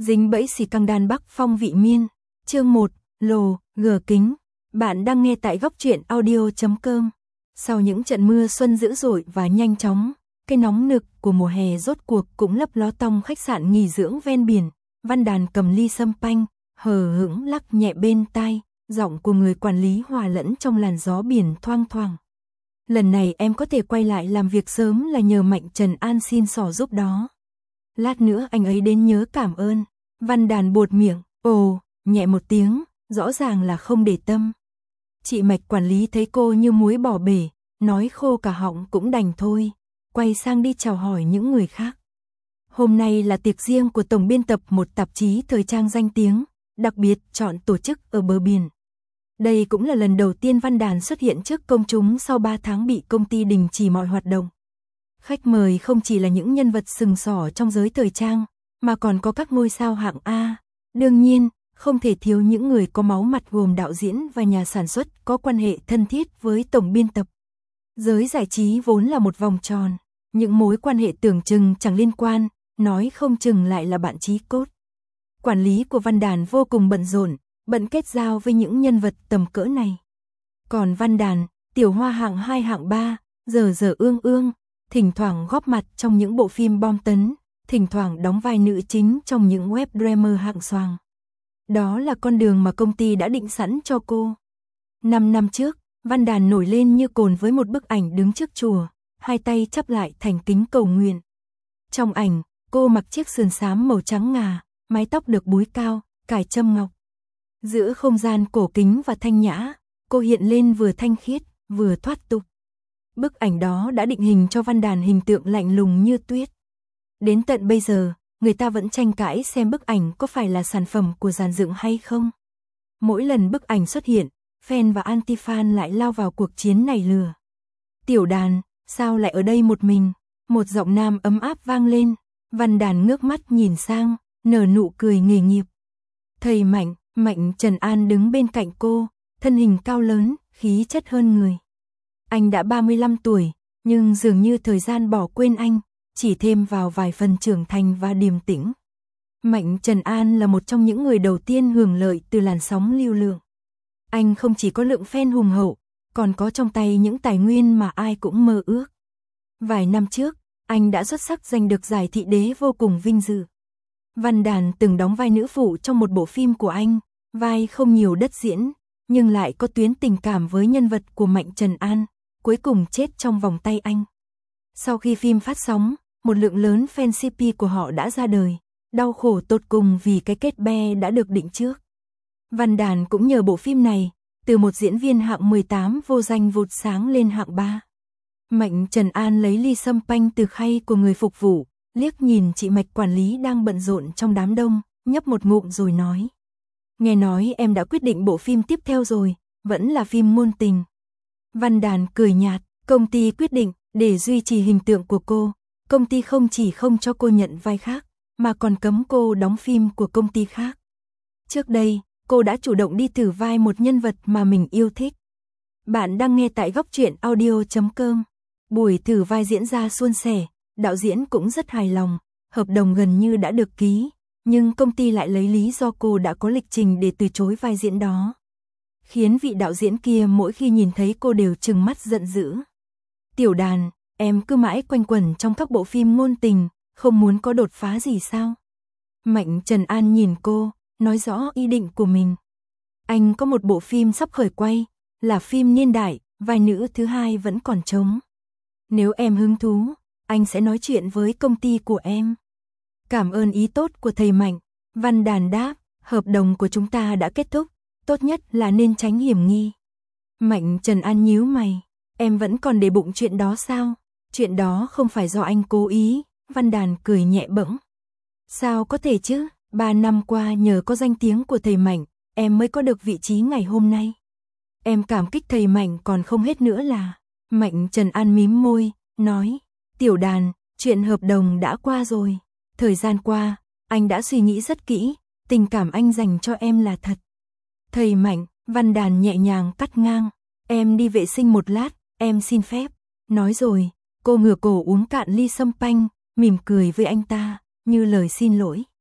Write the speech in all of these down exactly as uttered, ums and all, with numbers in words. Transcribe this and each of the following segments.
Dính bẫy xì căng đan Bắc Phong vị miên. Chương một, lồ, gờ kính. Bạn đang nghe tại góc truyện audio chấm com. Sau những trận mưa xuân dữ dội và nhanh chóng, cái nóng nực của mùa hè rốt cuộc cũng lấp ló tong khách sạn nghỉ dưỡng ven biển. Văn Đàn cầm ly sâm panh, hờ hững lắc nhẹ bên tai, giọng của người quản lý hòa lẫn trong làn gió biển thoang thoảng. Lần này em có thể quay lại làm việc sớm là nhờ Mạnh Trần An xin xỏ giúp đó. Lát nữa anh ấy đến nhớ cảm ơn. Văn Đàn buột miệng, ồ, nhẹ một tiếng, rõ ràng là không để tâm. Chị Mạch quản lý thấy cô như muối bỏ bể, nói khô cả họng cũng đành thôi, quay sang đi chào hỏi những người khác. Hôm nay là tiệc riêng của tổng biên tập một tạp chí thời trang danh tiếng, đặc biệt chọn tổ chức ở bờ biển. Đây cũng là lần đầu tiên Văn Đàn xuất hiện trước công chúng sau ba tháng bị công ty đình chỉ mọi hoạt động. Khách mời không chỉ là những nhân vật sừng sỏ trong giới thời trang, mà còn có các ngôi sao hạng A. Đương nhiên, không thể thiếu những người có máu mặt gồm đạo diễn và nhà sản xuất có quan hệ thân thiết với tổng biên tập. Giới giải trí vốn là một vòng tròn, những mối quan hệ tưởng chừng chẳng liên quan, nói không chừng lại là bạn chí cốt. Quản lý của Văn Đàn vô cùng bận rộn, bận kết giao với những nhân vật tầm cỡ này. Còn Văn Đàn, tiểu hoa hạng hai hạng ba, giờ giờ ương ương, thỉnh thoảng góp mặt trong những bộ phim bom tấn, thỉnh thoảng đóng vai nữ chính trong những web drama hạng xoàng. Đó là con đường mà công ty đã định sẵn cho cô. Năm năm trước, Văn Đàn nổi lên như cồn với một bức ảnh đứng trước chùa, hai tay chắp lại thành kính cầu nguyện. Trong ảnh, cô mặc chiếc sườn xám màu trắng ngà, mái tóc được búi cao, cài châm ngọc. Giữa không gian cổ kính và thanh nhã, cô hiện lên vừa thanh khiết, vừa thoát tục. Bức ảnh đó đã định hình cho Văn Đàn hình tượng lạnh lùng như tuyết. Đến tận bây giờ, người ta vẫn tranh cãi xem bức ảnh có phải là sản phẩm của dàn dựng hay không. Mỗi lần bức ảnh xuất hiện, fan và anti-fan lại lao vào cuộc chiến này lừa. Tiểu Đàn, sao lại ở đây một mình? Một giọng nam ấm áp vang lên. Văn Đàn ngước mắt nhìn sang, nở nụ cười nghề nghiệp. Thầy Mạnh, Mạnh Trần An đứng bên cạnh cô, thân hình cao lớn, khí chất hơn người. Anh đã ba mươi lăm tuổi, nhưng dường như thời gian bỏ quên anh, chỉ thêm vào vài phần trưởng thành và điềm tĩnh. Mạnh Trần An là một trong những người đầu tiên hưởng lợi từ làn sóng lưu lượng. Anh không chỉ có lượng fan hùng hậu, còn có trong tay những tài nguyên mà ai cũng mơ ước. Vài năm trước, anh đã xuất sắc giành được giải thị đế vô cùng vinh dự. Văn Đàn từng đóng vai nữ phụ trong một bộ phim của anh, vai không nhiều đất diễn, nhưng lại có tuyến tình cảm với nhân vật của Mạnh Trần An, cuối cùng chết trong vòng tay anh. Sau khi phim phát sóng, một lượng lớn fan xê pê của họ đã ra đời, đau khổ tột cùng vì cái kết be đã được định trước. Văn Đàn cũng nhờ bộ phim này, từ một diễn viên hạng mười tám vô danh vụt sáng lên hạng ba. Mạnh Trần An lấy ly sâm panh từ khay của người phục vụ, liếc nhìn chị Mạch quản lý đang bận rộn trong đám đông, nhấp một ngụm rồi nói. Nghe nói em đã quyết định bộ phim tiếp theo rồi, vẫn là phim ngôn tình. Văn Đàn cười nhạt, công ty quyết định, để duy trì hình tượng của cô, công ty không chỉ không cho cô nhận vai khác, mà còn cấm cô đóng phim của công ty khác. Trước đây, cô đã chủ động đi thử vai một nhân vật mà mình yêu thích. Bạn đang nghe tại góc truyện audio chấm com. Buổi thử vai diễn ra suôn sẻ, đạo diễn cũng rất hài lòng, hợp đồng gần như đã được ký, nhưng công ty lại lấy lý do cô đã có lịch trình để từ chối vai diễn đó. Khiến vị đạo diễn kia mỗi khi nhìn thấy cô đều trừng mắt giận dữ. Tiểu Đàn, em cứ mãi quanh quẩn trong các bộ phim ngôn tình, không muốn có đột phá gì sao? Mạnh Trần An nhìn cô, nói rõ ý định của mình. Anh có một bộ phim sắp khởi quay, là phim niên đại, vai nữ thứ hai vẫn còn trống. Nếu em hứng thú, anh sẽ nói chuyện với công ty của em. Cảm ơn ý tốt của thầy Mạnh. Văn Đàn đáp, hợp đồng của chúng ta đã kết thúc, tốt nhất là nên tránh hiểm nghi. Mạnh Trần An nhíu mày, em vẫn còn để bụng chuyện đó sao? Chuyện đó không phải do anh cố ý. Văn Đàn cười nhẹ bẫng. Sao có thể chứ, ba năm qua nhờ có danh tiếng của thầy Mạnh, em mới có được vị trí ngày hôm nay. Em cảm kích thầy Mạnh còn không hết nữa là... Mạnh Trần An mím môi, nói, Tiểu Đàn, chuyện hợp đồng đã qua rồi. Thời gian qua, anh đã suy nghĩ rất kỹ, tình cảm anh dành cho em là thật. Thầy Mạnh, Văn Đàn nhẹ nhàng cắt ngang, em đi vệ sinh một lát, em xin phép. Nói rồi, cô ngửa cổ uống cạn ly sâm panh, mỉm cười với anh ta, như lời xin lỗi.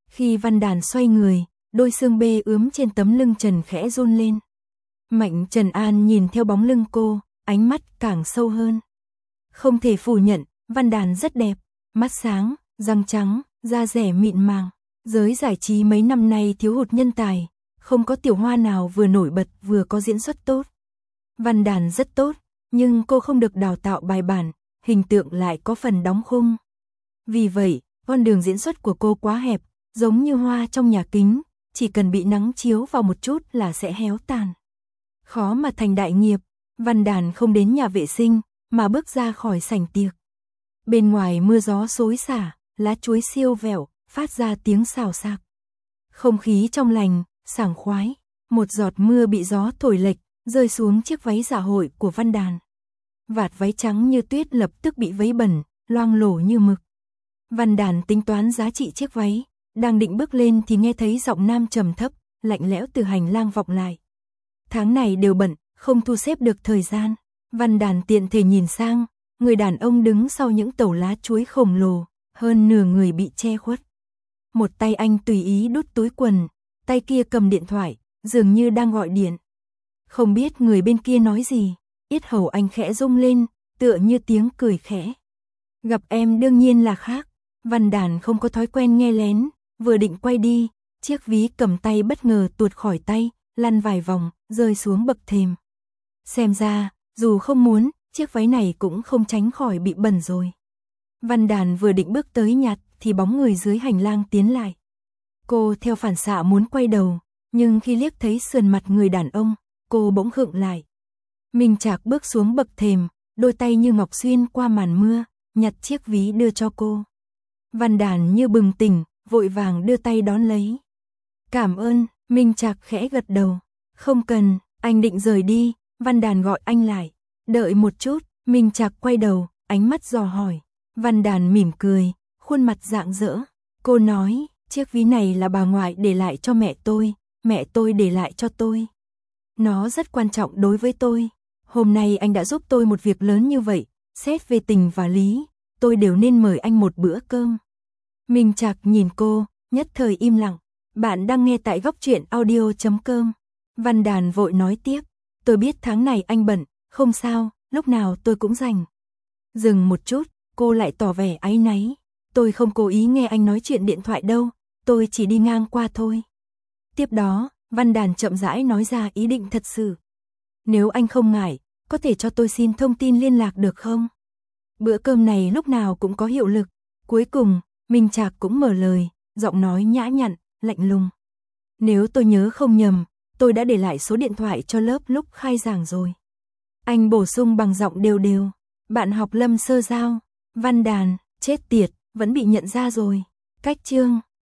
Khi Văn Đàn xoay người, đôi xương bê ướm trên tấm lưng trần khẽ run lên. Mạnh Trần An nhìn theo bóng lưng cô, ánh mắt càng sâu hơn. Không thể phủ nhận, Văn Đàn rất đẹp, mắt sáng, răng trắng, da rẻ mịn màng. Giới giải trí mấy năm nay thiếu hụt nhân tài, không có tiểu hoa nào vừa nổi bật vừa có diễn xuất tốt. Văn Đàn rất tốt, nhưng cô không được đào tạo bài bản, hình tượng lại có phần đóng khung. Vì vậy, con đường diễn xuất của cô quá hẹp, giống như hoa trong nhà kính, chỉ cần bị nắng chiếu vào một chút là sẽ héo tàn. Khó mà thành đại nghiệp, Văn Đàn không đến nhà vệ sinh, mà bước ra khỏi sảnh tiệc. Bên ngoài mưa gió xối xả, lá chuối siêu vẹo, phát ra tiếng xào xạc. Không khí trong lành, sảng khoái, một giọt mưa bị gió thổi lệch, rơi xuống chiếc váy dạ hội của Văn Đàn. Vạt váy trắng như tuyết lập tức bị vấy bẩn, loang lổ như mực. Văn Đàn tính toán giá trị chiếc váy, đang định bước lên thì nghe thấy giọng nam trầm thấp, lạnh lẽo từ hành lang vọng lại. Tháng này đều bận, không thu xếp được thời gian. Văn Đàn tiện thể nhìn sang, người đàn ông đứng sau những tàu lá chuối khổng lồ, hơn nửa người bị che khuất. Một tay anh tùy ý đút túi quần, tay kia cầm điện thoại, dường như đang gọi điện. Không biết người bên kia nói gì, yết hầu anh khẽ rung lên, tựa như tiếng cười khẽ. Gặp em đương nhiên là khác. Văn Đàn không có thói quen nghe lén, vừa định quay đi, chiếc ví cầm tay bất ngờ tuột khỏi tay, lăn vài vòng, rơi xuống bậc thềm. Xem ra, dù không muốn, chiếc váy này cũng không tránh khỏi bị bẩn rồi. Văn Đàn vừa định bước tới nhặt, thì bóng người dưới hành lang tiến lại. Cô theo phản xạ muốn quay đầu, nhưng khi liếc thấy sườn mặt người đàn ông, cô bỗng khựng lại. Minh Trạc bước xuống bậc thềm, đôi tay như ngọc xuyên qua màn mưa, nhặt chiếc ví đưa cho cô. Văn Đàn như bừng tỉnh, vội vàng đưa tay đón lấy. Cảm ơn, Minh Trạc khẽ gật đầu. Không cần, anh định rời đi, Văn Đàn gọi anh lại. Đợi một chút, Minh Trạc quay đầu, ánh mắt dò hỏi. Văn Đàn mỉm cười, khuôn mặt rạng rỡ. Cô nói, chiếc ví này là bà ngoại để lại cho mẹ tôi, mẹ tôi để lại cho tôi. Nó rất quan trọng đối với tôi. Hôm nay anh đã giúp tôi một việc lớn như vậy, xét về tình và lý, tôi đều nên mời anh một bữa cơm. Minh Trạc nhìn cô, nhất thời im lặng. Bạn đang nghe tại góc truyện audio chấm com. Văn Đàn vội nói tiếp, tôi biết tháng này anh bận, không sao, lúc nào tôi cũng rảnh. Dừng một chút, cô lại tỏ vẻ áy náy. Tôi không cố ý nghe anh nói chuyện điện thoại đâu, tôi chỉ đi ngang qua thôi. Tiếp đó, Văn Đàn chậm rãi nói ra ý định thật sự. Nếu anh không ngại, có thể cho tôi xin thông tin liên lạc được không? Bữa cơm này lúc nào cũng có hiệu lực. Cuối cùng, Minh Trạc cũng mở lời, giọng nói nhã nhặn, lạnh lùng. Nếu tôi nhớ không nhầm, tôi đã để lại số điện thoại cho lớp lúc khai giảng rồi. Anh bổ sung bằng giọng đều đều. Bạn học Lâm Sơ Giao. Văn Đàn, chết tiệt, vẫn bị nhận ra rồi. Cách chương.